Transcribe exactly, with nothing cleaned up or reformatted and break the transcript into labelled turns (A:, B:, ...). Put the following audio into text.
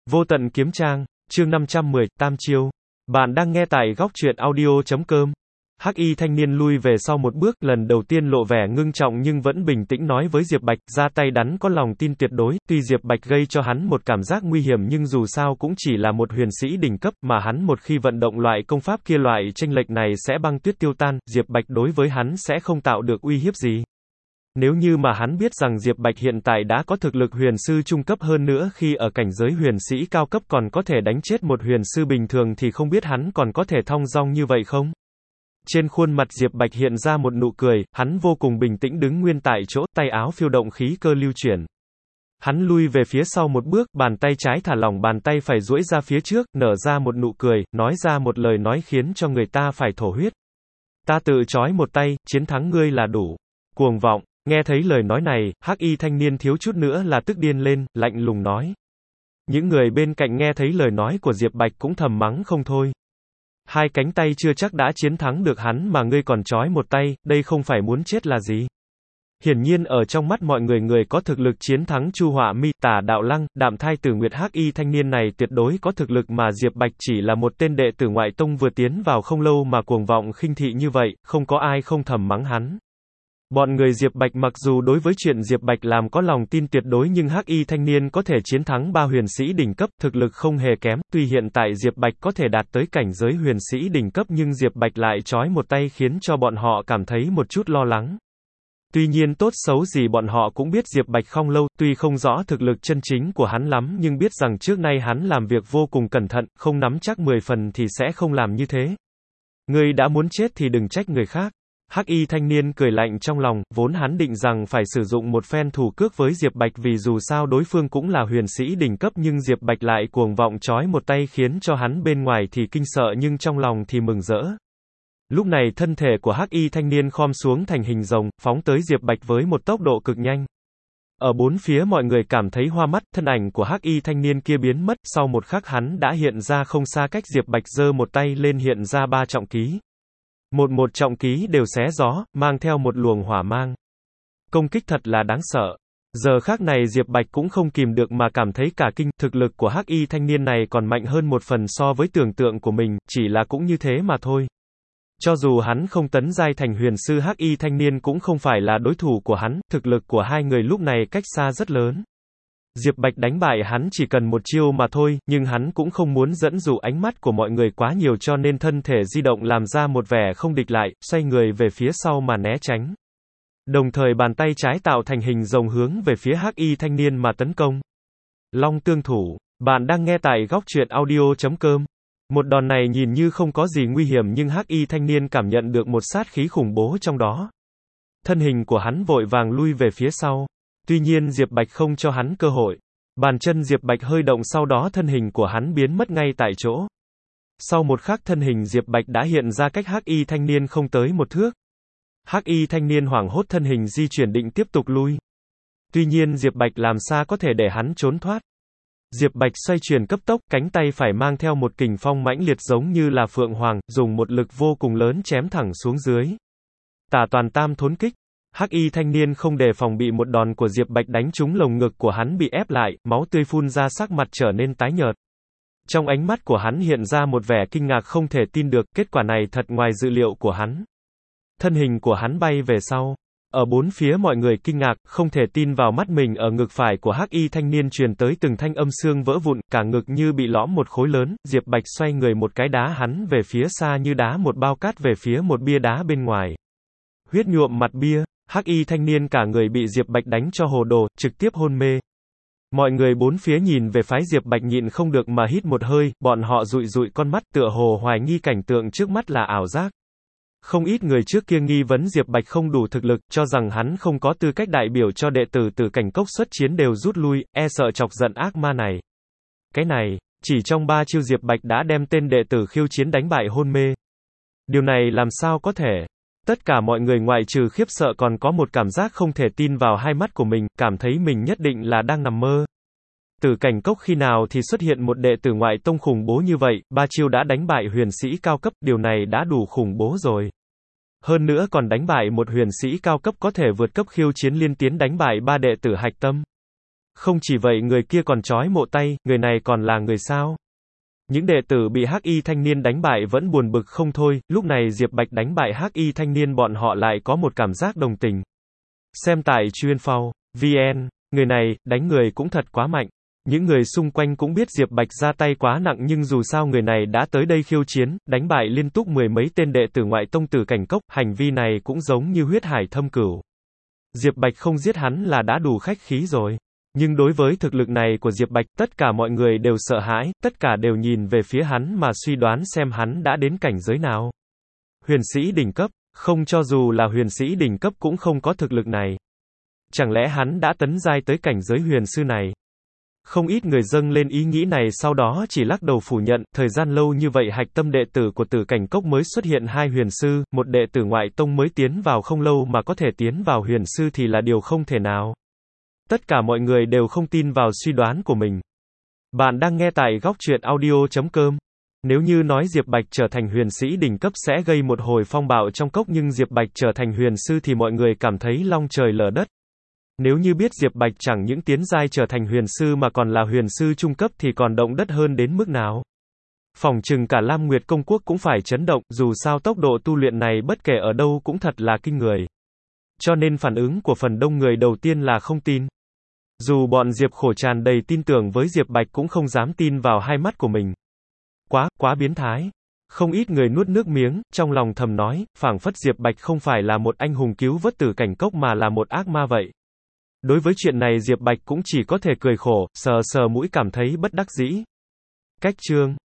A: Vô tận kiếm trang, chương năm trăm mười, Tam chiêu. Bạn đang nghe tại góc truyện audio chấm com. Hắc y thanh niên lui về sau một bước, lần đầu tiên lộ vẻ ngưng trọng nhưng vẫn bình tĩnh nói với Diệp Bạch, ra tay đắn có lòng tin tuyệt đối, tuy Diệp Bạch gây cho hắn một cảm giác nguy hiểm nhưng dù sao cũng chỉ là một huyền sĩ đỉnh cấp, mà hắn một khi vận động loại công pháp kia loại chênh lệch này sẽ băng tuyết tiêu tan, Diệp Bạch đối với hắn sẽ không tạo được uy hiếp gì. Nếu như mà hắn biết rằng Diệp Bạch hiện tại đã có thực lực huyền sư trung cấp hơn nữa khi ở cảnh giới huyền sĩ cao cấp còn có thể đánh chết một huyền sư bình thường thì không biết hắn còn có thể thong dong như vậy không? Trên khuôn mặt Diệp Bạch hiện ra một nụ cười, hắn vô cùng bình tĩnh đứng nguyên tại chỗ, tay áo phiêu động khí cơ lưu chuyển. Hắn lui về phía sau một bước, bàn tay trái thả lỏng bàn tay phải duỗi ra phía trước, nở ra một nụ cười, nói ra một lời nói khiến cho người ta phải thổ huyết. Ta tự trói một tay, chiến thắng ngươi là đủ. Cuồng vọng. Nghe thấy lời nói này, hắc y thanh niên thiếu chút nữa là tức điên lên, lạnh lùng nói. Những người bên cạnh nghe thấy lời nói của Diệp Bạch cũng thầm mắng không thôi. Hai cánh tay chưa chắc đã chiến thắng được hắn mà ngươi còn trói một tay, đây không phải muốn chết là gì? Hiển nhiên ở trong mắt mọi người người có thực lực chiến thắng Chu Họa Mi, Tả Đạo Lăng, Đạm Thai Tử Nguyệt hắc y thanh niên này tuyệt đối có thực lực mà Diệp Bạch chỉ là một tên đệ tử ngoại tông vừa tiến vào không lâu mà cuồng vọng khinh thị như vậy, không có ai không thầm mắng hắn. Bọn người Diệp Bạch mặc dù đối với chuyện Diệp Bạch làm có lòng tin tuyệt đối nhưng hắc y thanh niên có thể chiến thắng ba huyền sĩ đỉnh cấp, thực lực không hề kém, tuy hiện tại Diệp Bạch có thể đạt tới cảnh giới huyền sĩ đỉnh cấp nhưng Diệp Bạch lại trói một tay khiến cho bọn họ cảm thấy một chút lo lắng. Tuy nhiên tốt xấu gì bọn họ cũng biết Diệp Bạch không lâu, tuy không rõ thực lực chân chính của hắn lắm nhưng biết rằng trước nay hắn làm việc vô cùng cẩn thận, không nắm chắc mười phần thì sẽ không làm như thế. Ngươi đã muốn chết thì đừng trách người khác. Hắc y thanh niên cười lạnh trong lòng, vốn hắn định rằng phải sử dụng một phen thủ cước với Diệp Bạch vì dù sao đối phương cũng là huyền sĩ đỉnh cấp nhưng Diệp Bạch lại cuồng vọng trói một tay khiến cho hắn bên ngoài thì kinh sợ nhưng trong lòng thì mừng rỡ. Lúc này thân thể của hắc y thanh niên khom xuống thành hình rồng, phóng tới Diệp Bạch với một tốc độ cực nhanh. Ở bốn phía mọi người cảm thấy hoa mắt, thân ảnh của hắc y thanh niên kia biến mất, sau một khắc hắn đã hiện ra không xa cách Diệp Bạch giơ một tay lên hiện ra ba trọng ký. Một một trọng ký đều xé gió, mang theo một luồng hỏa mang. Công kích thật là đáng sợ. Giờ khắc này Diệp Bạch cũng không kìm được mà cảm thấy cả kinh, thực lực của hắc y thanh niên này còn mạnh hơn một phần so với tưởng tượng của mình, chỉ là cũng như thế mà thôi. Cho dù hắn không tấn giai thành huyền sư hắc y thanh niên cũng không phải là đối thủ của hắn, thực lực của hai người lúc này cách xa rất lớn. Diệp Bạch đánh bại hắn chỉ cần một chiêu mà thôi, nhưng hắn cũng không muốn dẫn dụ ánh mắt của mọi người quá nhiều cho nên thân thể di động làm ra một vẻ không địch lại, xoay người về phía sau mà né tránh. Đồng thời bàn tay trái tạo thành hình rồng hướng về phía hắc y thanh niên mà tấn công. Long tương thủ, bạn đang nghe tại góc truyện audio chấm com. Một đòn này nhìn như không có gì nguy hiểm nhưng hắc y thanh niên cảm nhận được một sát khí khủng bố trong đó. Thân hình của hắn vội vàng lui về phía sau. Tuy nhiên Diệp Bạch không cho hắn cơ hội. Bàn chân Diệp Bạch hơi động sau đó thân hình của hắn biến mất ngay tại chỗ. Sau một khắc thân hình Diệp Bạch đã hiện ra cách hắc y thanh niên không tới một thước. Hắc y thanh niên hoảng hốt thân hình di chuyển định tiếp tục lui. Tuy nhiên Diệp Bạch làm sao có thể để hắn trốn thoát. Diệp Bạch xoay chuyển cấp tốc, cánh tay phải mang theo một kình phong mãnh liệt giống như là phượng hoàng, dùng một lực vô cùng lớn chém thẳng xuống dưới. Tả toàn tam thốn kích. Hắc y thanh niên không đề phòng bị một đòn của Diệp Bạch đánh trúng lồng ngực của hắn bị ép lại, máu tươi phun ra sắc mặt trở nên tái nhợt. Trong ánh mắt của hắn hiện ra một vẻ kinh ngạc không thể tin được, kết quả này thật ngoài dự liệu của hắn. Thân hình của hắn bay về sau. Ở bốn phía mọi người kinh ngạc, không thể tin vào mắt mình ở ngực phải của hắc y thanh niên truyền tới từng thanh âm xương vỡ vụn, cả ngực như bị lõm một khối lớn, Diệp Bạch xoay người một cái đá hắn về phía xa như đá một bao cát về phía một bia đá bên ngoài. Huyết nhuộm mặt bia. Hắc y thanh niên cả người bị Diệp Bạch đánh cho hồ đồ, trực tiếp hôn mê. Mọi người bốn phía nhìn về phái Diệp Bạch nhịn không được mà hít một hơi, bọn họ dụi dụi con mắt tựa hồ hoài nghi cảnh tượng trước mắt là ảo giác. Không ít người trước kia nghi vấn Diệp Bạch không đủ thực lực, cho rằng hắn không có tư cách đại biểu cho đệ tử từ cảnh cốc xuất chiến đều rút lui, e sợ chọc giận ác ma này. Cái này, chỉ trong ba chiêu Diệp Bạch đã đem tên đệ tử khiêu chiến đánh bại hôn mê. Điều này làm sao có thể? Tất cả mọi người ngoại trừ khiếp sợ còn có một cảm giác không thể tin vào hai mắt của mình, cảm thấy mình nhất định là đang nằm mơ. Từ cảnh cốc khi nào thì xuất hiện một đệ tử ngoại tông khủng bố như vậy, ba chiêu đã đánh bại huyền sĩ cao cấp, điều này đã đủ khủng bố rồi. Hơn nữa còn đánh bại một huyền sĩ cao cấp có thể vượt cấp khiêu chiến liên tiến đánh bại ba đệ tử hạch tâm. Không chỉ vậy người kia còn trói mộ tay, người này còn là người sao? Những đệ tử bị Hắc Y thanh niên đánh bại vẫn buồn bực không thôi, lúc này Diệp Bạch đánh bại Hắc Y thanh niên bọn họ lại có một cảm giác đồng tình. Xem tại Chuyên.Phao chấm vn, người này, đánh người cũng thật quá mạnh. Những người xung quanh cũng biết Diệp Bạch ra tay quá nặng nhưng dù sao người này đã tới đây khiêu chiến, đánh bại liên tục mười mấy tên đệ tử ngoại tông Tử Cảnh Cốc, hành vi này cũng giống như huyết hải thâm cửu. Diệp Bạch không giết hắn là đã đủ khách khí rồi. Nhưng đối với thực lực này của Diệp Bạch, tất cả mọi người đều sợ hãi, tất cả đều nhìn về phía hắn mà suy đoán xem hắn đã đến cảnh giới nào. Huyền sĩ đỉnh cấp, không cho dù là huyền sĩ đỉnh cấp cũng không có thực lực này. Chẳng lẽ hắn đã tấn giai tới cảnh giới huyền sư này? Không ít người dâng lên ý nghĩ này sau đó chỉ lắc đầu phủ nhận, thời gian lâu như vậy hạch tâm đệ tử của Tử Cảnh Cốc mới xuất hiện hai huyền sư, một đệ tử ngoại tông mới tiến vào không lâu mà có thể tiến vào huyền sư thì là điều không thể nào. Tất cả mọi người đều không tin vào suy đoán của mình. Bạn đang nghe tại góc truyện audio chấm com. Nếu như nói Diệp Bạch trở thành huyền sĩ đỉnh cấp sẽ gây một hồi phong bạo trong cốc nhưng Diệp Bạch trở thành huyền sư thì mọi người cảm thấy long trời lở đất. Nếu như biết Diệp Bạch chẳng những tiến giai trở thành huyền sư mà còn là huyền sư trung cấp thì còn động đất hơn đến mức nào. Phỏng chừng cả Lam Nguyệt Công Quốc cũng phải chấn động, dù sao tốc độ tu luyện này bất kể ở đâu cũng thật là kinh người. Cho nên phản ứng của phần đông người đầu tiên là không tin. Dù bọn Diệp Khổ tràn đầy tin tưởng với Diệp Bạch cũng không dám tin vào hai mắt của mình. Quá, quá biến thái. Không ít người nuốt nước miếng, trong lòng thầm nói, phảng phất Diệp Bạch không phải là một anh hùng cứu vớt Tử Cảnh Cốc mà là một ác ma vậy. Đối với chuyện này Diệp Bạch cũng chỉ có thể cười khổ, sờ sờ mũi cảm thấy bất đắc dĩ. Cách chương